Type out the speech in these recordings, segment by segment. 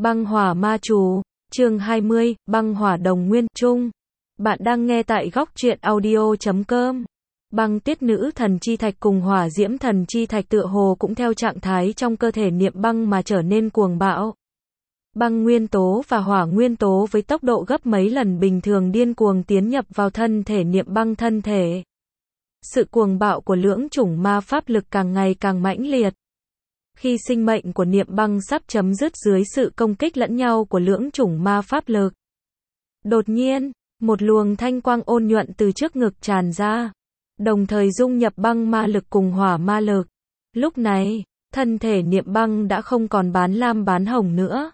Băng hỏa ma chú, chương 20, băng hỏa đồng nguyên chung. Bạn đang nghe tại góc truyện audio.com. Băng tiết nữ thần chi thạch cùng hỏa diễm thần chi thạch tựa hồ cũng theo trạng thái trong cơ thể niệm băng mà trở nên cuồng bạo. Băng nguyên tố và hỏa nguyên tố với tốc độ gấp mấy lần bình thường điên cuồng tiến nhập vào thân thể niệm băng thân thể. Sự cuồng bạo của lưỡng chủng ma pháp lực càng ngày càng mãnh liệt. Khi sinh mệnh của niệm băng sắp chấm dứt dưới sự công kích lẫn nhau của lưỡng chủng ma pháp lực. Đột nhiên, một luồng thanh quang ôn nhuận từ trước ngực tràn ra, đồng thời dung nhập băng ma lực cùng hỏa ma lực. Lúc này, thân thể niệm băng đã không còn bán lam bán hồng nữa.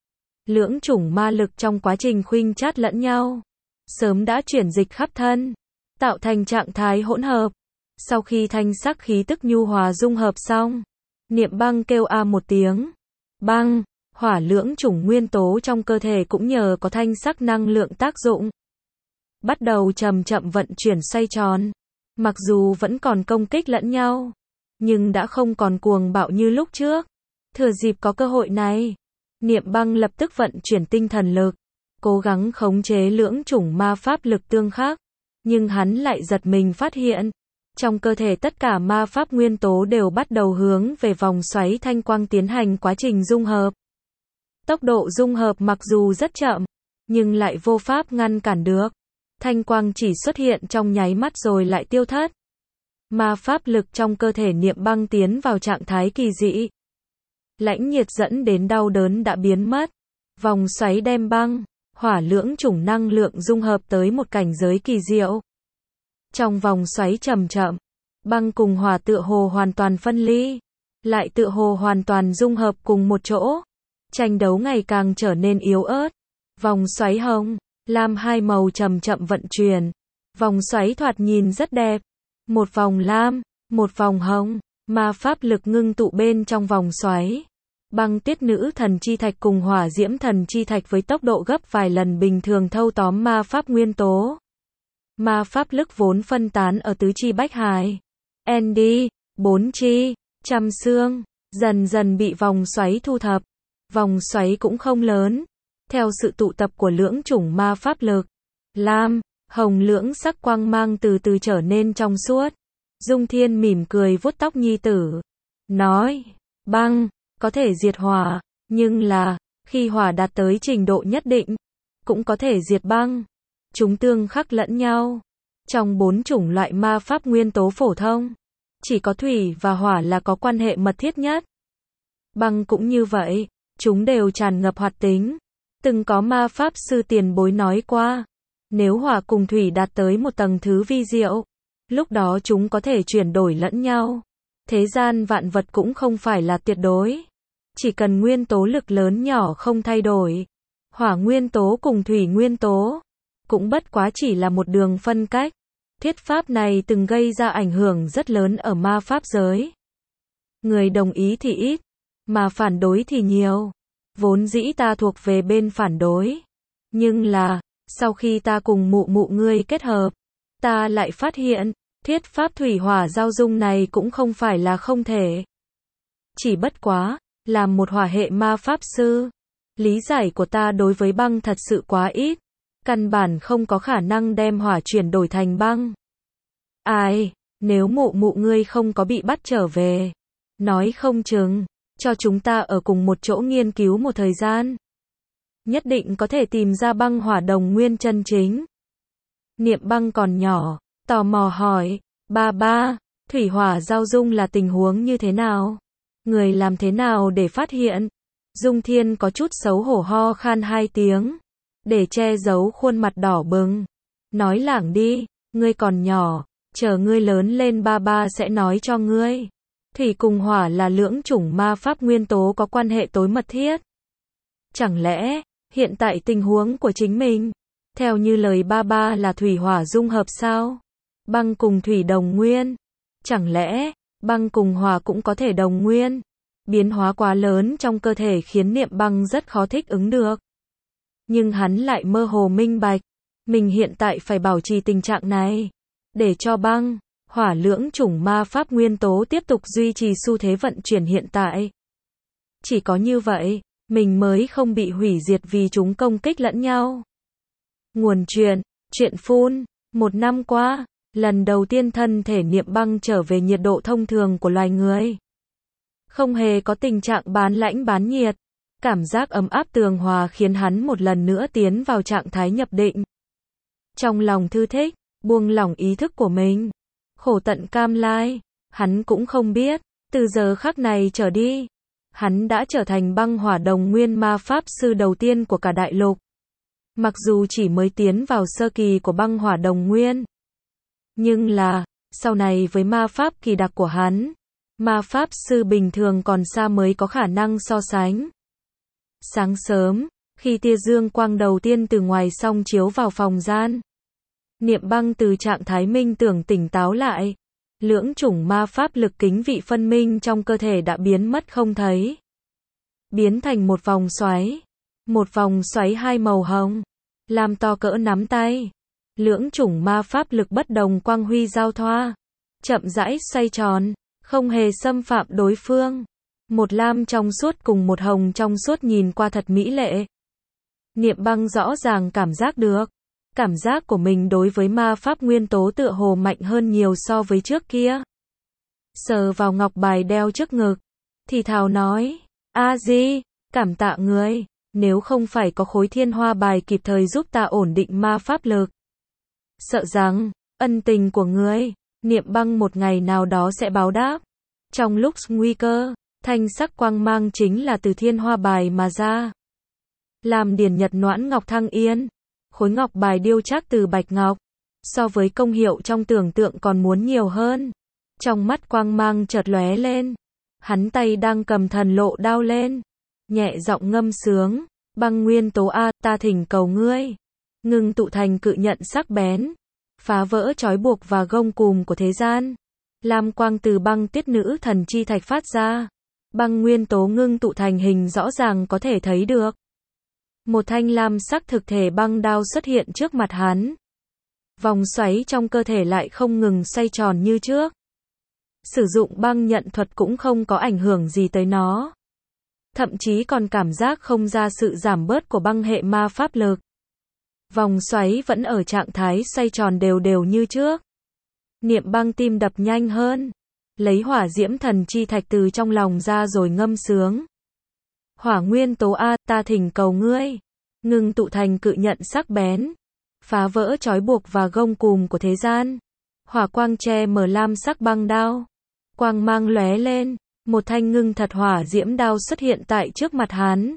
Lưỡng chủng ma lực trong quá trình khuynh chát lẫn nhau, sớm đã chuyển dịch khắp thân, tạo thành trạng thái hỗn hợp. Sau khi thanh sắc khí tức nhu hòa dung hợp xong, niệm băng kêu a một tiếng. Băng, hỏa lưỡng chủng nguyên tố trong cơ thể cũng nhờ có thanh sắc năng lượng tác dụng, bắt đầu chậm chậm vận chuyển xoay tròn. Mặc dù vẫn còn công kích lẫn nhau, nhưng đã không còn cuồng bạo như lúc trước. Thừa dịp có cơ hội này, niệm băng lập tức vận chuyển tinh thần lực, cố gắng khống chế lưỡng chủng ma pháp lực tương khắc. Nhưng hắn lại giật mình phát hiện, trong cơ thể tất cả ma pháp nguyên tố đều bắt đầu hướng về vòng xoáy thanh quang tiến hành quá trình dung hợp. Tốc độ dung hợp mặc dù rất chậm, nhưng lại vô pháp ngăn cản được. Thanh quang chỉ xuất hiện trong nháy mắt rồi lại tiêu thất. Ma pháp lực trong cơ thể niệm băng tiến vào trạng thái kỳ dị. Lãnh nhiệt dẫn đến đau đớn đã biến mất. Vòng xoáy đem băng, hỏa lưỡng chủng năng lượng dung hợp tới một cảnh giới kỳ diệu. Trong vòng xoáy chậm chậm, băng cùng hỏa tựa hồ hoàn toàn phân ly, lại tựa hồ hoàn toàn dung hợp cùng một chỗ. Tranh đấu ngày càng trở nên yếu ớt. Vòng xoáy hồng, lam hai màu chậm chậm vận chuyển. Vòng xoáy thoạt nhìn rất đẹp. Một vòng lam, một vòng hồng, ma pháp lực ngưng tụ bên trong vòng xoáy. Băng tiết nữ thần chi thạch cùng hỏa diễm thần chi thạch với tốc độ gấp vài lần bình thường thâu tóm ma pháp nguyên tố. Ma pháp lực vốn phân tán ở tứ chi bách hải, ND, bốn chi, trăm xương, dần dần bị vòng xoáy thu thập. Vòng xoáy cũng không lớn, theo sự tụ tập của lưỡng chủng ma pháp lực, lam, hồng lưỡng sắc quang mang từ từ trở nên trong suốt. Dung Thiên mỉm cười vuốt tóc nhi tử, nói, băng, có thể diệt hỏa, nhưng là, khi hỏa đạt tới trình độ nhất định, cũng có thể diệt băng. Chúng tương khắc lẫn nhau. Trong bốn chủng loại ma pháp nguyên tố phổ thông, chỉ có thủy và hỏa là có quan hệ mật thiết nhất. Băng cũng như vậy, chúng đều tràn ngập hoạt tính. Từng có ma pháp sư tiền bối nói qua, nếu hỏa cùng thủy đạt tới một tầng thứ vi diệu, lúc đó chúng có thể chuyển đổi lẫn nhau. Thế gian vạn vật cũng không phải là tuyệt đối. Chỉ cần nguyên tố lực lớn nhỏ không thay đổi, hỏa nguyên tố cùng thủy nguyên tố cũng bất quá chỉ là một đường phân cách. Thuyết pháp này từng gây ra ảnh hưởng rất lớn ở ma pháp giới. Người đồng ý thì ít, mà phản đối thì nhiều. Vốn dĩ ta thuộc về bên phản đối. Nhưng là, sau khi ta cùng mụ mụ ngươi kết hợp, ta lại phát hiện, thuyết pháp thủy hỏa giao dung này cũng không phải là không thể. Chỉ bất quá, làm một hỏa hệ ma pháp sư, lý giải của ta đối với băng thật sự quá ít. Căn bản không có khả năng đem hỏa chuyển đổi thành băng. Ai, nếu mụ mụ ngươi không có bị bắt trở về, nói không chừng, cho chúng ta ở cùng một chỗ nghiên cứu một thời gian, nhất định có thể tìm ra băng hỏa đồng nguyên chân chính. Niệm băng còn nhỏ, tò mò hỏi, ba, thủy hỏa giao dung là tình huống như thế nào? Người làm thế nào để phát hiện? Dung Thiên có chút xấu hổ ho khan hai tiếng, để che giấu khuôn mặt đỏ bừng. Nói lảng đi, ngươi còn nhỏ, chờ ngươi lớn lên ba sẽ nói cho ngươi. Thủy cùng hỏa là lưỡng chủng ma pháp nguyên tố có quan hệ tối mật thiết. Chẳng lẽ, hiện tại tình huống của chính mình, theo như lời ba là thủy hỏa dung hợp sao? Băng cùng thủy đồng nguyên. Chẳng lẽ, băng cùng hỏa cũng có thể đồng nguyên? Biến hóa quá lớn trong cơ thể khiến niệm băng rất khó thích ứng được. Nhưng hắn lại mơ hồ minh bạch, mình hiện tại phải bảo trì tình trạng này, để cho băng, hỏa lưỡng chủng ma pháp nguyên tố tiếp tục duy trì xu thế vận chuyển hiện tại. Chỉ có như vậy, mình mới không bị hủy diệt vì chúng công kích lẫn nhau. Nguồn chuyện phun. 1 năm qua, lần đầu tiên thân thể Niệm Băng trở về nhiệt độ thông thường của loài người. Không hề có tình trạng bán lãnh bán nhiệt. Cảm giác ấm áp tường hòa khiến hắn một lần nữa tiến vào trạng thái nhập định. Trong lòng thư thích, buông lỏng ý thức của mình. Khổ tận cam lai, hắn cũng không biết, từ giờ khắc này trở đi, hắn đã trở thành băng hỏa đồng nguyên ma pháp sư đầu tiên của cả đại lục. Mặc dù chỉ mới tiến vào sơ kỳ của băng hỏa đồng nguyên, nhưng là, sau này với ma pháp kỳ đặc của hắn, ma pháp sư bình thường còn xa mới có khả năng so sánh. Sáng sớm, khi tia dương quang đầu tiên từ ngoài song chiếu vào phòng gian, Niệm Băng từ trạng thái minh tưởng tỉnh táo lại. Lưỡng chủng ma pháp lực kính vị phân minh trong cơ thể đã biến mất không thấy. Biến thành một vòng xoáy. Một vòng xoáy hai màu hồng, làm to cỡ nắm tay. Lưỡng chủng ma pháp lực bất đồng quang huy giao thoa. Chậm rãi xoay tròn, không hề xâm phạm đối phương. Một lam trong suốt cùng một hồng trong suốt nhìn qua thật mỹ lệ. Niệm Băng rõ ràng cảm giác được. Cảm giác của mình đối với ma pháp nguyên tố tựa hồ mạnh hơn nhiều so với trước kia. Sờ vào ngọc bài đeo trước ngực, thì thào nói, A Di, cảm tạ người, nếu không phải có khối thiên hoa bài kịp thời giúp ta ổn định ma pháp lực. Sợ rằng, ân tình của người, Niệm Băng một ngày nào đó sẽ báo đáp. Trong lúc nguy cơ, thanh sắc quang mang chính là từ thiên hoa bài mà ra. Làm điển nhật noãn ngọc thăng yên. Khối ngọc bài điêu chắc từ bạch ngọc, so với công hiệu trong tưởng tượng còn muốn nhiều hơn. Trong mắt quang mang chợt lóe lên, hắn tay đang cầm thần lộ đao lên, nhẹ giọng ngâm sướng, băng nguyên tố A, ta thỉnh cầu ngươi, ngưng tụ thành cự nhận sắc bén, phá vỡ trói buộc và gông cùm của thế gian. Lam quang từ băng tiết nữ thần chi thạch phát ra, băng nguyên tố ngưng tụ thành hình rõ ràng có thể thấy được. Một thanh lam sắc thực thể băng đao xuất hiện trước mặt hắn. Vòng xoáy trong cơ thể lại không ngừng xoay tròn như trước. Sử dụng băng nhận thuật cũng không có ảnh hưởng gì tới nó. Thậm chí còn cảm giác không ra sự giảm bớt của băng hệ ma pháp lực. Vòng xoáy vẫn ở trạng thái xoay tròn đều đều như trước. Niệm Băng tim đập nhanh hơn. Lấy hỏa diễm thần chi thạch từ trong lòng ra rồi ngâm sướng. Hỏa nguyên tố A, ta thỉnh cầu ngươi, ngưng tụ thành cự nhận sắc bén, phá vỡ trói buộc và gông cùm của thế gian. Hỏa quang che mở lam sắc băng đao, quang mang lóe lên, một thanh ngưng thật hỏa diễm đao xuất hiện tại trước mặt hắn.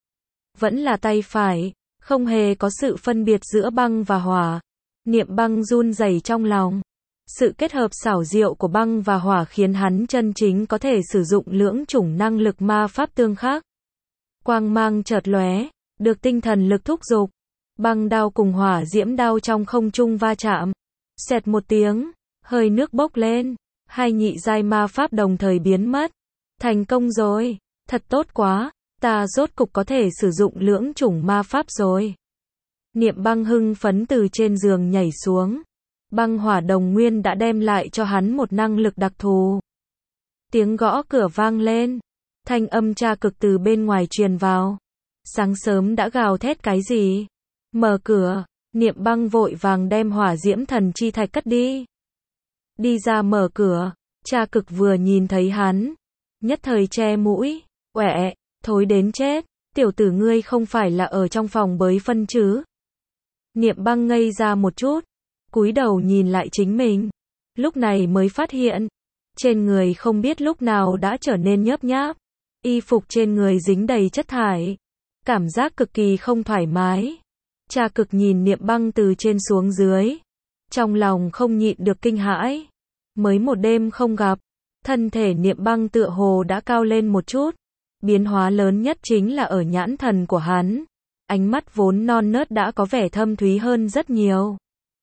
Vẫn là tay phải, không hề có sự phân biệt giữa băng và hỏa. Niệm Băng run rẩy trong lòng. Sự kết hợp xảo diệu của băng và hỏa khiến hắn chân chính có thể sử dụng lưỡng chủng năng lực ma pháp tương khắc. Quang mang chợt lóe, được tinh thần lực thúc giục. Băng đao cùng hỏa diễm đao trong không trung va chạm. Xẹt một tiếng, hơi nước bốc lên. Hai nhị giai ma pháp đồng thời biến mất. Thành công rồi, thật tốt quá, ta rốt cục có thể sử dụng lưỡng chủng ma pháp rồi. Niệm Băng hưng phấn từ trên giường nhảy xuống. Băng hỏa đồng nguyên đã đem lại cho hắn một năng lực đặc thù. Tiếng gõ cửa vang lên. Thanh âm tra cực từ bên ngoài truyền vào. Sáng sớm đã gào thét cái gì? Mở cửa, Niệm Băng vội vàng đem hỏa diễm thần chi thạch cất đi. Đi ra mở cửa, tra cực vừa nhìn thấy hắn. Nhất thời che mũi, uệ, thối đến chết, tiểu tử ngươi không phải là ở trong phòng bới phân chứ? Niệm Băng ngây ra một chút, cúi đầu nhìn lại chính mình. Lúc này mới phát hiện, trên người không biết lúc nào đã trở nên nhớp nháp. Y phục trên người dính đầy chất thải. Cảm giác cực kỳ không thoải mái. Tra cực nhìn Niệm Băng từ trên xuống dưới. Trong lòng không nhịn được kinh hãi. Mới một đêm không gặp, thân thể Niệm Băng tựa hồ đã cao lên một chút. Biến hóa lớn nhất chính là ở nhãn thần của hắn. Ánh mắt vốn non nớt đã có vẻ thâm thúy hơn rất nhiều.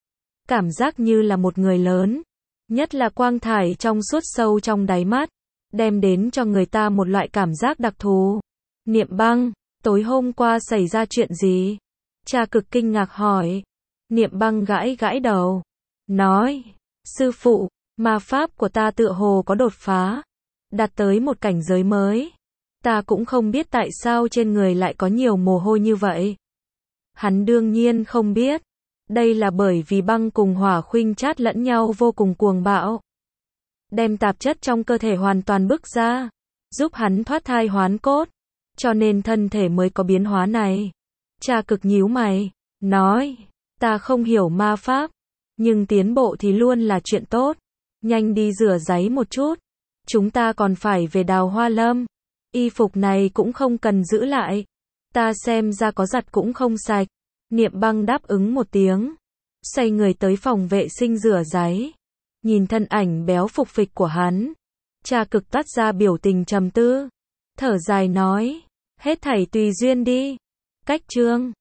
Cảm giác như là một người lớn. Nhất là quang thải trong suốt sâu trong đáy mắt. Đem đến cho người ta một loại cảm giác đặc thù. Niệm Băng, tối hôm qua xảy ra chuyện gì? Tra cực kinh ngạc hỏi. Niệm Băng gãi gãi đầu. Nói, sư phụ, ma pháp của ta tựa hồ có đột phá. Đạt tới một cảnh giới mới. Ta cũng không biết tại sao trên người lại có nhiều mồ hôi như vậy. Hắn đương nhiên không biết. Đây là bởi vì băng cùng hỏa khuynh chát lẫn nhau vô cùng cuồng bạo. Đem tạp chất trong cơ thể hoàn toàn bức ra, giúp hắn thoát thai hoán cốt. Cho nên thân thể mới có biến hóa này. Cha Cực nhíu mày, nói, ta không hiểu ma pháp, nhưng tiến bộ thì luôn là chuyện tốt. Nhanh đi rửa ráy một chút. Chúng ta còn phải về Đào Hoa Lâm. Y phục này cũng không cần giữ lại. Ta xem ra có giặt cũng không sạch. Niệm Băng đáp ứng một tiếng. Xoay người tới phòng vệ sinh rửa ráy. Nhìn thân ảnh béo phục phịch của hắn. Cha Cực toát ra biểu tình trầm tư. Thở dài nói. Hết thảy tùy duyên đi. Cách chương